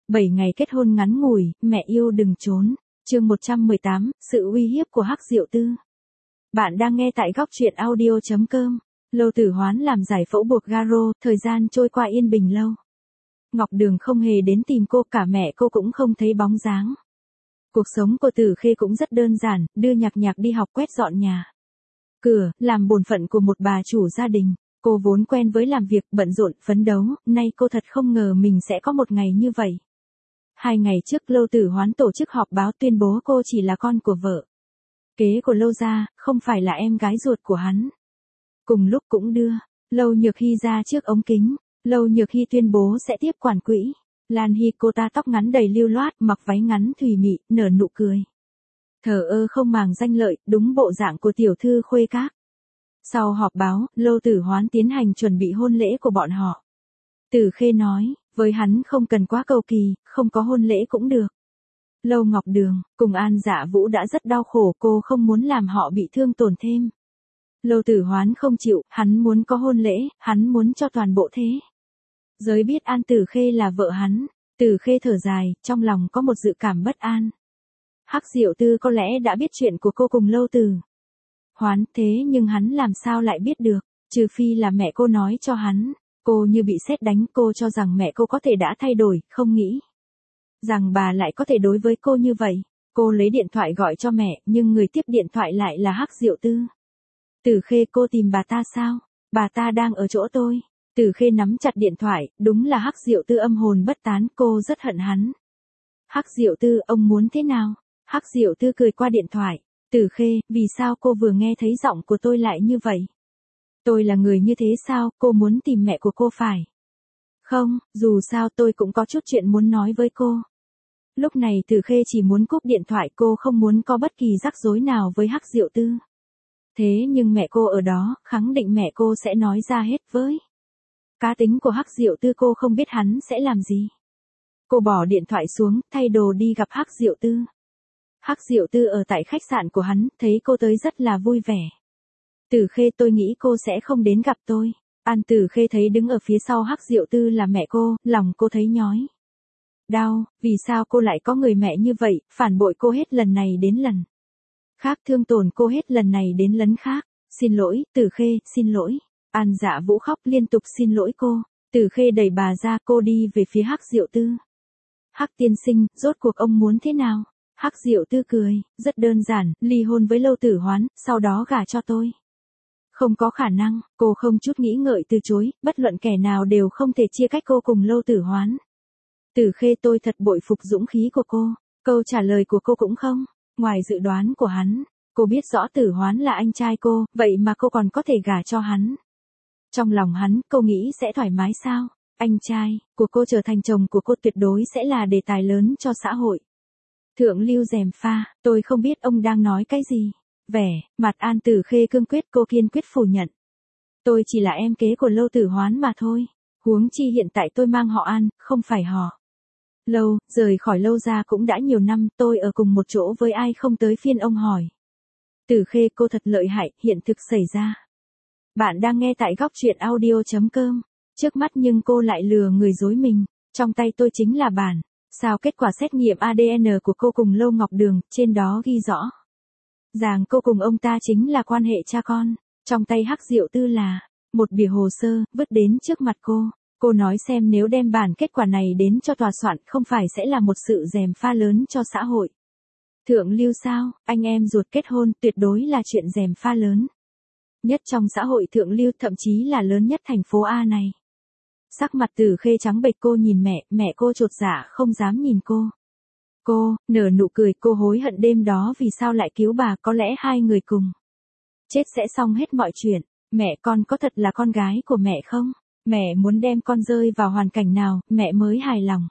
7 ngày kết hôn ngắn ngủi, mẹ yêu đừng trốn. Chương 118, sự uy hiếp của Hắc Diệu Tư. Bạn đang nghe tại góc truyện audio.com. Lâu Tử Hoán làm giải phẫu buộc Garo, thời gian trôi qua yên bình lâu. Ngọc Đường không hề đến tìm cô, cả mẹ cô cũng không thấy bóng dáng. Cuộc sống của Tử Khê cũng rất đơn giản, đưa Nhạc Nhạc đi học, quét dọn nhà cửa, làm bổn phận của một bà chủ gia đình. Cô vốn quen với làm việc, bận rộn, phấn đấu, nay cô thật không ngờ mình sẽ có một ngày như vậy. 2 ngày trước Lâu Tử Hoán tổ chức họp báo tuyên bố cô chỉ là con của vợ kế của Lâu gia, không phải là em gái ruột của hắn. Cùng lúc cũng đưa Lâu Nhược Hy ra trước ống kính. Lâu Nhược Hy tuyên bố sẽ tiếp quản quỹ. Lan Hy, cô ta tóc ngắn đầy lưu loát, mặc váy ngắn thùy mị, nở nụ cười thờ ơ không màng danh lợi, đúng bộ dạng của tiểu thư khuê các. Sau họp báo, Lâu Tử Hoán tiến hành chuẩn bị hôn lễ của bọn họ. Tử Khê nói, với hắn không cần quá cầu kỳ, không có hôn lễ cũng được. Lâu Ngọc Đường, cùng An Dạ Vũ đã rất đau khổ, cô không muốn làm họ bị thương tổn thêm. Lâu Tử Hoán không chịu, hắn muốn có hôn lễ, hắn muốn cho toàn bộ thế giới biết An Tử Khê là vợ hắn. Tử Khê thở dài, trong lòng có một dự cảm bất an. Hắc Diệu Tư có lẽ đã biết chuyện của cô cùng Lâu Tử Hoán, thế nhưng hắn làm sao lại biết được, trừ phi là mẹ cô nói cho hắn. Cô như bị sét đánh, cô cho rằng mẹ cô có thể đã thay đổi, không nghĩ rằng bà lại có thể đối với cô như vậy. Cô lấy điện thoại gọi cho mẹ, nhưng người tiếp điện thoại lại là Hắc Diệu Tư. Tử Khê, cô tìm bà ta sao? Bà ta đang ở chỗ tôi. Tử Khê nắm chặt điện thoại, đúng là Hắc Diệu Tư âm hồn bất tán, cô rất hận hắn. Hắc Diệu Tư, ông muốn thế nào? Hắc Diệu Tư cười qua điện thoại. Tử Khê, vì sao cô vừa nghe thấy giọng của tôi lại như vậy? Tôi là người như thế sao, cô muốn tìm mẹ của cô phải không? Dù sao tôi cũng có chút chuyện muốn nói với cô. Lúc này Tử Khê chỉ muốn cúp điện thoại, cô không muốn có bất kỳ rắc rối nào với Hắc Diệu Tư. Thế nhưng mẹ cô ở đó, khẳng định mẹ cô sẽ nói ra hết. Với cá tính của Hắc Diệu Tư, cô không biết hắn sẽ làm gì. Cô bỏ điện thoại xuống, thay đồ đi gặp Hắc Diệu Tư. Hắc Diệu Tư ở tại khách sạn của hắn, thấy cô tới rất là vui vẻ. Tử Khê, tôi nghĩ cô sẽ không đến gặp tôi. An Tử Khê thấy đứng ở phía sau Hắc Diệu Tư là mẹ cô, lòng cô thấy nhói đau, vì sao cô lại có người mẹ như vậy, phản bội cô hết lần này đến lần khác, thương tổn cô hết lần này đến lần khác. Xin lỗi, Tử Khê, xin lỗi. An Dạ Vũ khóc liên tục xin lỗi cô. Tử Khê đẩy bà ra, cô đi về phía Hắc Diệu Tư. Hắc tiên sinh, rốt cuộc ông muốn thế nào? Hắc Diệu Tư cười, rất đơn giản, ly hôn với Lâu Tử Hoán, sau đó gả cho tôi. Không có khả năng, cô không chút nghĩ ngợi từ chối, bất luận kẻ nào đều không thể chia cách cô cùng Lâu Tử Hoán. Tử Khê, tôi thật bội phục dũng khí của cô. Câu trả lời của cô cũng không ngoài dự đoán của hắn. Cô biết rõ Tử Hoán là anh trai cô, vậy mà cô còn có thể gả cho hắn. Trong lòng hắn, cô nghĩ sẽ thoải mái sao? Anh trai của cô trở thành chồng của cô tuyệt đối sẽ là đề tài lớn cho xã hội. Thượng lưu gièm pha, tôi không biết ông đang nói cái gì. Vẻ mặt An Tử Khê cương quyết, cô kiên quyết phủ nhận. Tôi chỉ là em kế của Lâu Tử Hoán mà thôi. Huống chi hiện tại tôi mang họ An, không phải họ Lâu, rời khỏi Lâu gia cũng đã nhiều năm, tôi ở cùng một chỗ với ai không tới phiên ông hỏi. Tử Khê, cô thật lợi hại, hiện thực xảy ra. Bạn đang nghe tại góc truyện audio.com. Trước mắt nhưng cô lại lừa người dối mình. Trong tay tôi chính là bản sao kết quả xét nghiệm ADN của cô cùng Lâu Ngọc Đường, trên đó ghi rõ rằng cô cùng ông ta chính là quan hệ cha con. Trong tay Hắc Diệu Tư là một bìa hồ sơ, vứt đến trước mặt cô. Cô nói xem nếu đem bản kết quả này đến cho tòa soạn, không phải sẽ là một sự gièm pha lớn cho xã hội. Thượng lưu sao, anh em ruột kết hôn, tuyệt đối là chuyện gièm pha lớn nhất trong xã hội thượng lưu, thậm chí là lớn nhất thành phố A này. Sắc mặt Tử Khê trắng bệch, cô nhìn mẹ cô chột dạ không dám nhìn cô. Cô nở nụ cười, cô hối hận đêm đó vì sao lại cứu bà, có lẽ hai người cùng chết sẽ xong hết mọi chuyện. Mẹ, con có thật là con gái của mẹ không? Mẹ muốn đem con rơi vào hoàn cảnh nào, mẹ mới hài lòng?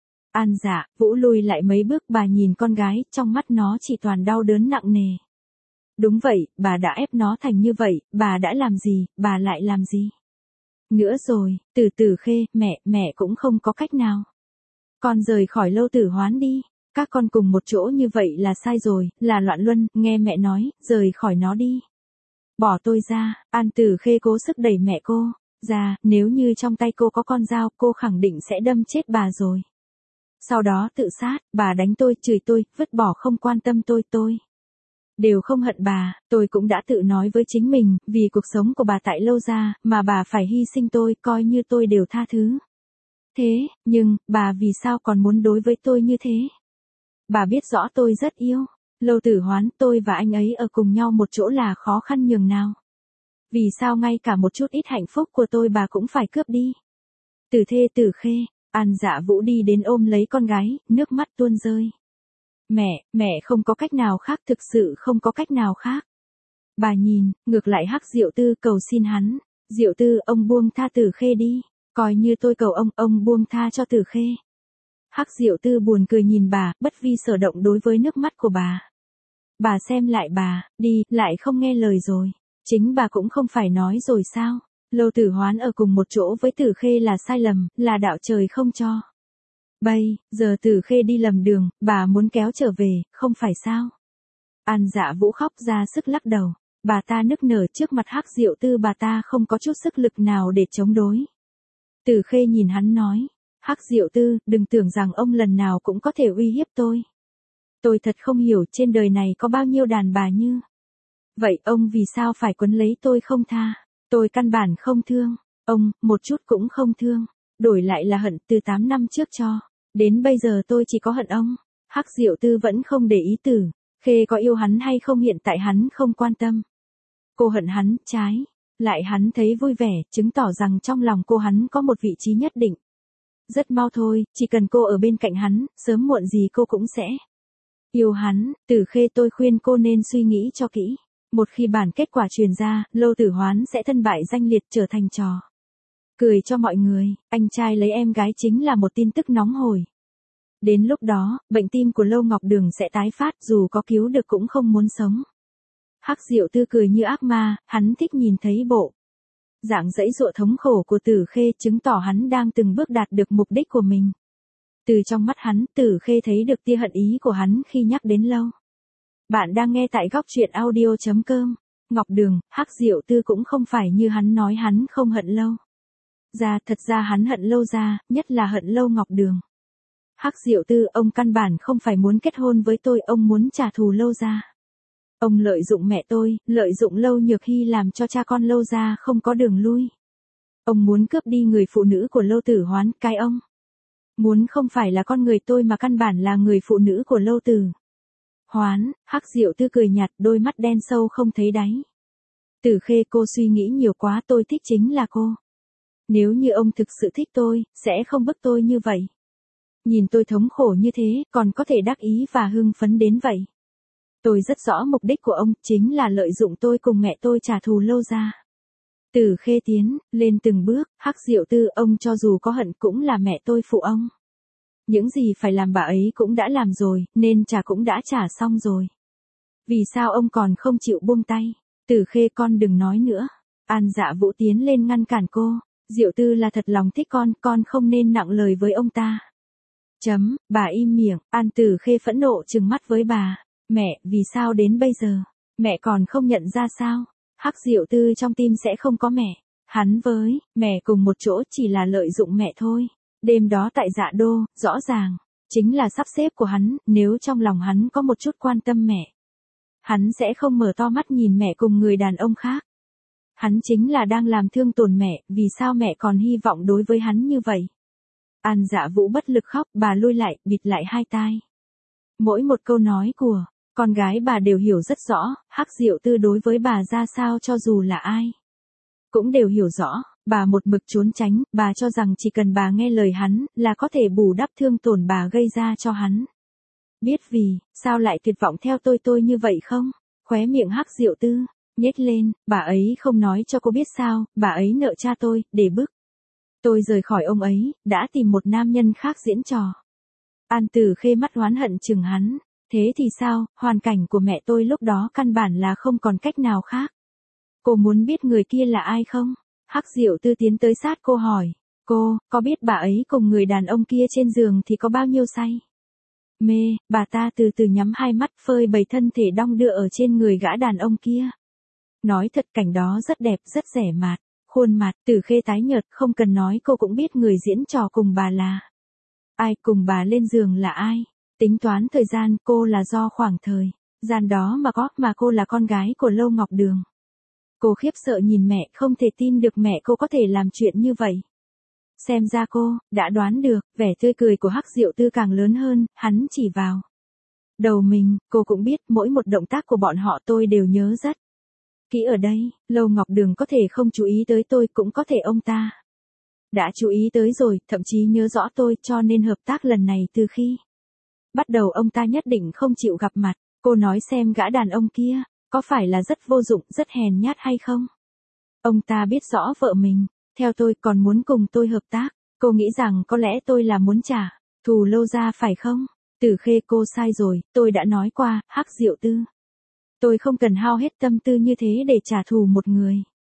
An Dạ Vũ lùi lại mấy bước, bà nhìn con gái, trong mắt nó chỉ toàn đau đớn nặng nề. Đúng vậy, bà đã ép nó thành như vậy, bà đã làm gì, bà lại làm gì nữa rồi? Tử Khê, mẹ cũng không có cách nào. Con rời khỏi Lâu Tử Hoán đi. Các con cùng một chỗ như vậy là sai rồi, là loạn luân, nghe mẹ nói, rời khỏi nó đi. Bỏ tôi ra. An Tử Khê cố sức đẩy mẹ cô ra, nếu như trong tay cô có con dao, cô khẳng định sẽ đâm chết bà rồi. Sau đó tự sát, bà đánh tôi, chửi tôi, vứt bỏ không quan tâm tôi. Đều không hận bà, tôi cũng đã tự nói với chính mình, vì cuộc sống của bà tại Lâu Gia, mà bà phải hy sinh tôi, coi như tôi đều tha thứ. Thế, nhưng, bà vì sao còn muốn đối với tôi như thế? Bà biết rõ tôi rất yêu. Lâu Tử Hoán, tôi và anh ấy ở cùng nhau một chỗ là khó khăn nhường nào. Vì sao ngay cả một chút ít hạnh phúc của tôi bà cũng phải cướp đi? Tử Thê Tử Khê, An Dạ Vũ đi đến ôm lấy con gái, nước mắt tuôn rơi. Mẹ không có cách nào khác, thực sự không có cách nào khác. Bà nhìn, ngược lại Hắc Diệu Tư cầu xin hắn. Diệu Tư, ông buông tha Tử Khê đi. Coi như tôi cầu ông buông tha cho Tử Khê. Hắc Diệu Tư buồn cười nhìn bà, bất vi sở động đối với nước mắt của bà. Bà xem lại bà, đi, lại không nghe lời rồi. Chính bà cũng không phải nói rồi sao? Lâu Tử Hoán ở cùng một chỗ với Tử Khê là sai lầm, là đạo trời không cho. Bây giờ Tử Khê đi lầm đường, bà muốn kéo trở về, không phải sao? An Dạ Vũ khóc ra sức lắc đầu. Bà ta nức nở trước mặt Hắc Diệu Tư, bà ta không có chút sức lực nào để chống đối. Tử Khê nhìn hắn nói. Hắc Diệu Tư, đừng tưởng rằng ông lần nào cũng có thể uy hiếp tôi. Tôi thật không hiểu trên đời này có bao nhiêu đàn bà như. Vậy ông vì sao phải quấn lấy tôi không tha? Tôi căn bản không thương. Ông, một chút cũng không thương. Đổi lại là hận từ 8 năm trước cho. Đến bây giờ tôi chỉ có hận ông. Hắc Diệu Tư vẫn không để ý Tử Khê có yêu hắn hay không, hiện tại hắn không quan tâm. Cô hận hắn, trái lại hắn thấy vui vẻ, chứng tỏ rằng trong lòng cô hắn có một vị trí nhất định. Rất mau thôi, chỉ cần cô ở bên cạnh hắn, sớm muộn gì cô cũng sẽ yêu hắn. Tử Khê, tôi khuyên cô nên suy nghĩ cho kỹ. Một khi bản kết quả truyền ra, Lâu Tử Hoán sẽ thân bại danh liệt, trở thành trò cười cho mọi người. Anh trai lấy em gái chính là một tin tức nóng hổi. Đến lúc đó, bệnh tim của Lâu Ngọc Đường sẽ tái phát, dù có cứu được cũng không muốn sống. Hắc Diệu Tư cười như ác ma, hắn thích nhìn thấy bộ dạng dãy dụa thống khổ của Tử Khê, chứng tỏ hắn đang từng bước đạt được mục đích của mình. Từ trong mắt hắn, Tử Khê thấy được tia hận ý của hắn khi nhắc đến Lâu. Bạn đang nghe tại góc truyện audio.com. Ngọc Đường, Hắc Diệu Tư cũng không phải như hắn nói hắn không hận Lâu Gia, thật ra hắn hận Lâu Gia, nhất là hận Lâu Ngọc Đường. Hắc Diệu Tư, ông căn bản không phải muốn kết hôn với tôi, ông muốn trả thù Lâu Gia. Ông lợi dụng mẹ tôi, lợi dụng Lâu Nhược Hy làm cho cha con Lâu Gia không có đường lui. Ông muốn cướp đi người phụ nữ của Lâu Tử Hoán, cái ông muốn không phải là con người tôi mà căn bản là người phụ nữ của Lâu Tử Hoán. Hắc Diệu Tư cười nhạt, đôi mắt đen sâu không thấy đáy. Tử Khê, cô suy nghĩ nhiều quá, tôi thích chính là cô. Nếu như ông thực sự thích tôi, sẽ không bức tôi như vậy. Nhìn tôi thống khổ như thế, còn có thể đắc ý và hưng phấn đến vậy. Tôi rất rõ mục đích của ông, chính là lợi dụng tôi cùng mẹ tôi trả thù Lâu Gia. Tử Khê tiến lên từng bước. Hắc Diệu Tư, ông cho dù có hận cũng là mẹ tôi phụ ông. Những gì phải làm bà ấy cũng đã làm rồi, nên trả cũng đã trả xong rồi. Vì sao ông còn không chịu buông tay? Tử Khê, con đừng nói nữa. An Dạ Vũ tiến lên ngăn cản cô. Diệu Tư là thật lòng thích con không nên nặng lời với ông ta. Bà im miệng. An Tử Khê phẫn nộ trừng mắt với bà. Mẹ, vì sao đến bây giờ? Mẹ còn không nhận ra sao? Hắc Diệu Tư trong tim sẽ không có mẹ. Hắn với mẹ cùng một chỗ chỉ là lợi dụng mẹ thôi. Đêm đó tại Dạ Đô, rõ ràng chính là sắp xếp của hắn, nếu trong lòng hắn có một chút quan tâm mẹ, hắn sẽ không mở to mắt nhìn mẹ cùng người đàn ông khác. Hắn chính là đang làm thương tổn mẹ, vì sao mẹ còn hy vọng đối với hắn như vậy? An Dạ Vũ bất lực khóc, bà lui lại, bịt lại hai tai. Mỗi một câu nói của con gái bà đều hiểu rất rõ, Hắc Diệu Tư đối với bà ra sao, cho dù là ai cũng đều hiểu rõ. Bà một mực trốn tránh, bà cho rằng chỉ cần bà nghe lời hắn, là có thể bù đắp thương tổn bà gây ra cho hắn. Biết vì sao lại tuyệt vọng theo tôi như vậy không? Khóe miệng Hắc Diệu Tư nhếch lên, bà ấy không nói cho cô biết sao, bà ấy nợ cha tôi, để bức tôi rời khỏi ông ấy, đã tìm một nam nhân khác diễn trò. An Tử Khê mắt oán hận chừng hắn. Thế thì sao, hoàn cảnh của mẹ tôi lúc đó căn bản là không còn cách nào khác. Cô muốn biết người kia là ai không? Hắc Diệu Tư tiến tới sát cô hỏi. Cô, có biết bà ấy cùng người đàn ông kia trên giường thì có bao nhiêu say? Mê, bà ta từ từ nhắm hai mắt, phơi bày thân thể đong đưa ở trên người gã đàn ông kia. Nói thật, cảnh đó rất đẹp, rất rẻ mạt. Khuôn mặt Tử Khê tái nhợt, không cần nói cô cũng biết người diễn trò cùng bà là Ai cùng bà lên giường là ai? Tính toán thời gian cô là do khoảng thời gian đó mà cô là con gái của Lâu Ngọc Đường. Cô khiếp sợ nhìn mẹ, không thể tin được mẹ cô có thể làm chuyện như vậy. Xem ra cô đã đoán được, vẻ tươi cười của Hắc Diệu Tư càng lớn hơn, hắn chỉ vào đầu mình, cô cũng biết mỗi một động tác của bọn họ tôi đều nhớ rất kỹ ở đây. Lâu Ngọc Đường có thể không chú ý tới tôi, cũng có thể ông ta đã chú ý tới rồi, thậm chí nhớ rõ tôi, cho nên hợp tác lần này từ khi bắt đầu ông ta nhất định không chịu gặp mặt. Cô nói xem gã đàn ông kia có phải là rất vô dụng, rất hèn nhát hay không? Ông ta biết rõ vợ mình theo tôi, còn muốn cùng tôi hợp tác. Cô nghĩ rằng có lẽ tôi là muốn trả thù Lâu gia phải không? Tử Khê, cô sai rồi, tôi đã nói qua, Hắc Diệu Tư. Tôi không cần hao hết tâm tư như thế để trả thù một người.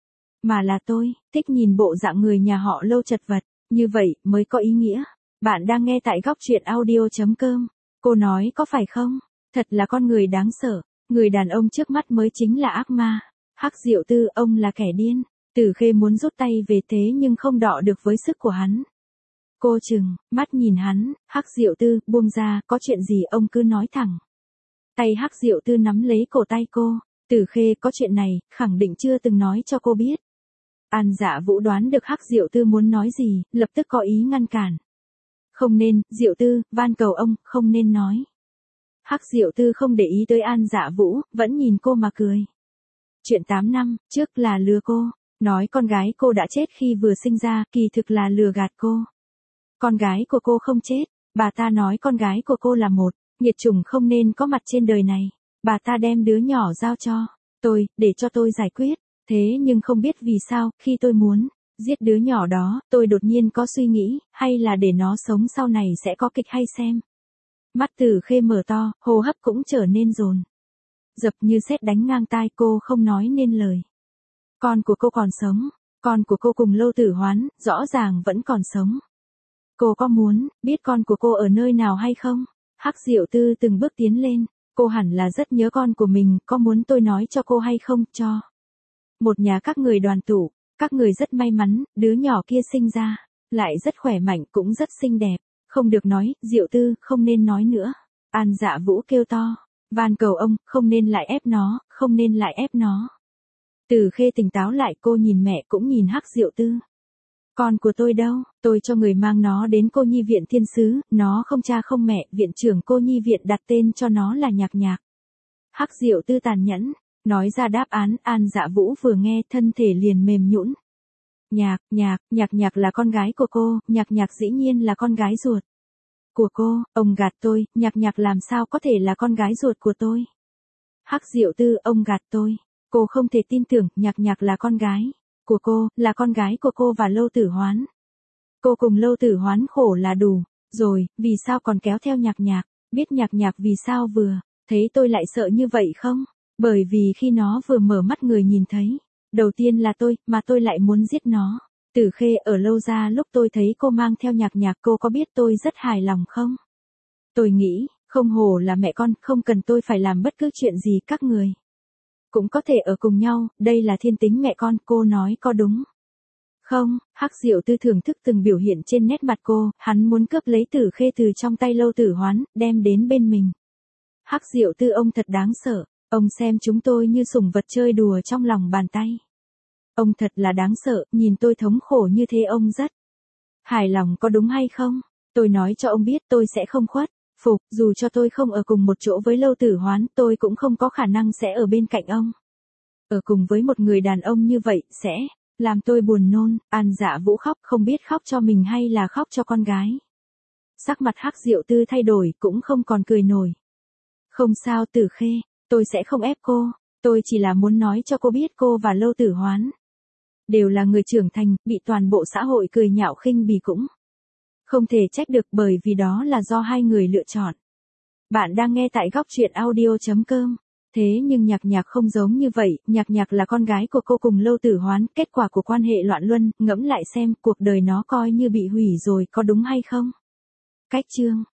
Mà là tôi thích nhìn bộ dạng người nhà họ Lâu chật vật, như vậy mới có ý nghĩa. Bạn đang nghe tại góc truyện audio.com. Cô nói có phải không? Thật là con người đáng sợ. Người đàn ông trước mắt mới chính là ác ma. Hắc Diệu Tư, ông là kẻ điên. Tử Khê muốn rút tay về thế nhưng không đọ được với sức của hắn. Cô chừng mắt nhìn hắn, Hắc Diệu Tư, buông ra, có chuyện gì ông cứ nói thẳng. Tay Hắc Diệu Tư nắm lấy cổ tay cô. Tử Khê, có chuyện này, khẳng định chưa từng nói cho cô biết. An Dạ Vũ đoán được Hắc Diệu Tư muốn nói gì, lập tức có ý ngăn cản. Không nên, Diệu Tư, van cầu ông, không nên nói. Hắc Diệu Tư không để ý tới An Dạ Vũ, vẫn nhìn cô mà cười. Chuyện 8 năm trước là lừa cô, nói con gái cô đã chết khi vừa sinh ra, kỳ thực là lừa gạt cô. Con gái của cô không chết, bà ta nói con gái của cô là một nghiệt chủng không nên có mặt trên đời này. Bà ta đem đứa nhỏ giao cho tôi, để cho tôi giải quyết. Thế nhưng không biết vì sao, khi tôi muốn giết đứa nhỏ đó, tôi đột nhiên có suy nghĩ, hay là để nó sống sau này sẽ có kịch hay xem. Mắt Tử Khê mở to, hô hấp cũng trở nên dồn dập như sét đánh ngang tai, cô không nói nên lời. Con của cô còn sống, con của cô cùng Lâu Tử Hoán, rõ ràng vẫn còn sống. Cô có muốn biết con của cô ở nơi nào hay không? Hắc Diệu Tư từng bước tiến lên, cô hẳn là rất nhớ con của mình, có muốn tôi nói cho cô hay không? Cho một nhà các người đoàn tụ, các người rất may mắn, đứa nhỏ kia sinh ra lại rất khỏe mạnh, cũng rất xinh đẹp. Không được nói, Diệu Tư, không nên nói nữa. An Dạ Vũ kêu to, van cầu ông, không nên lại ép nó, không nên lại ép nó. Tử Khê tỉnh táo lại, cô nhìn mẹ cũng nhìn Hắc Diệu Tư. Con của tôi đâu? Tôi cho người mang nó đến Cô Nhi viện Thiên Sứ, nó không cha không mẹ, viện trưởng Cô Nhi viện đặt tên cho nó là Nhạc Nhạc. Hắc Diệu Tư tàn nhẫn nói ra đáp án. An Dạ Vũ vừa nghe thân thể liền mềm nhũn. Nhạc Nhạc là con gái của cô, Nhạc Nhạc dĩ nhiên là con gái ruột của cô, ông gạt tôi, Nhạc Nhạc làm sao có thể là con gái ruột của tôi? Hắc Diệu Tư, ông gạt tôi. Cô không thể tin tưởng, Nhạc Nhạc là con gái của cô, là con gái của cô và Lâu Tử Hoán. Cô cùng Lâu Tử Hoán khổ là đủ rồi, vì sao còn kéo theo Nhạc Nhạc? Biết Nhạc Nhạc vì sao vừa thấy tôi lại sợ như vậy không? Bởi vì khi nó vừa mở mắt người nhìn thấy đầu tiên là tôi, mà tôi lại muốn giết nó. Tử Khê, ở Lâu gia lúc tôi thấy cô mang theo Nhạc Nhạc, cô có biết tôi rất hài lòng không? Tôi nghĩ, không hổ là mẹ con, không cần tôi phải làm bất cứ chuyện gì, các người cũng có thể ở cùng nhau, đây là thiên tính mẹ con, cô nói có đúng không? Hắc Diệu Tư thưởng thức từng biểu hiện trên nét mặt cô, hắn muốn cướp lấy Tử Khê từ trong tay Lâu Tử Hoán, đem đến bên mình. Hắc Diệu Tư, ông thật đáng sợ, ông xem chúng tôi như sủng vật chơi đùa trong lòng bàn tay. Ông thật là đáng sợ, nhìn tôi thống khổ như thế ông rất hài lòng có đúng hay không? Tôi nói cho ông biết tôi sẽ không khuất phục, dù cho tôi không ở cùng một chỗ với Lâu Tử Hoán, tôi cũng không có khả năng sẽ ở bên cạnh ông. Ở cùng với một người đàn ông như vậy, sẽ làm tôi buồn nôn. An Dạ Vũ khóc, không biết khóc cho mình hay là khóc cho con gái. Sắc mặt Hắc Diệu Tư thay đổi, cũng không còn cười nổi. Không sao Tử Khê, tôi sẽ không ép cô, tôi chỉ là muốn nói cho cô biết cô và Lâu Tử Hoán đều là người trưởng thành, bị toàn bộ xã hội cười nhạo khinh bỉ cũng không thể trách được, bởi vì đó là do hai người lựa chọn. Bạn đang nghe tại góc truyện audio.com. Thế nhưng Nhạc Nhạc không giống như vậy, Nhạc Nhạc là con gái của cô cùng Lâu Tử Hoán, kết quả của quan hệ loạn luân, ngẫm lại xem, cuộc đời nó coi như bị hủy rồi, có đúng hay không? Cách chương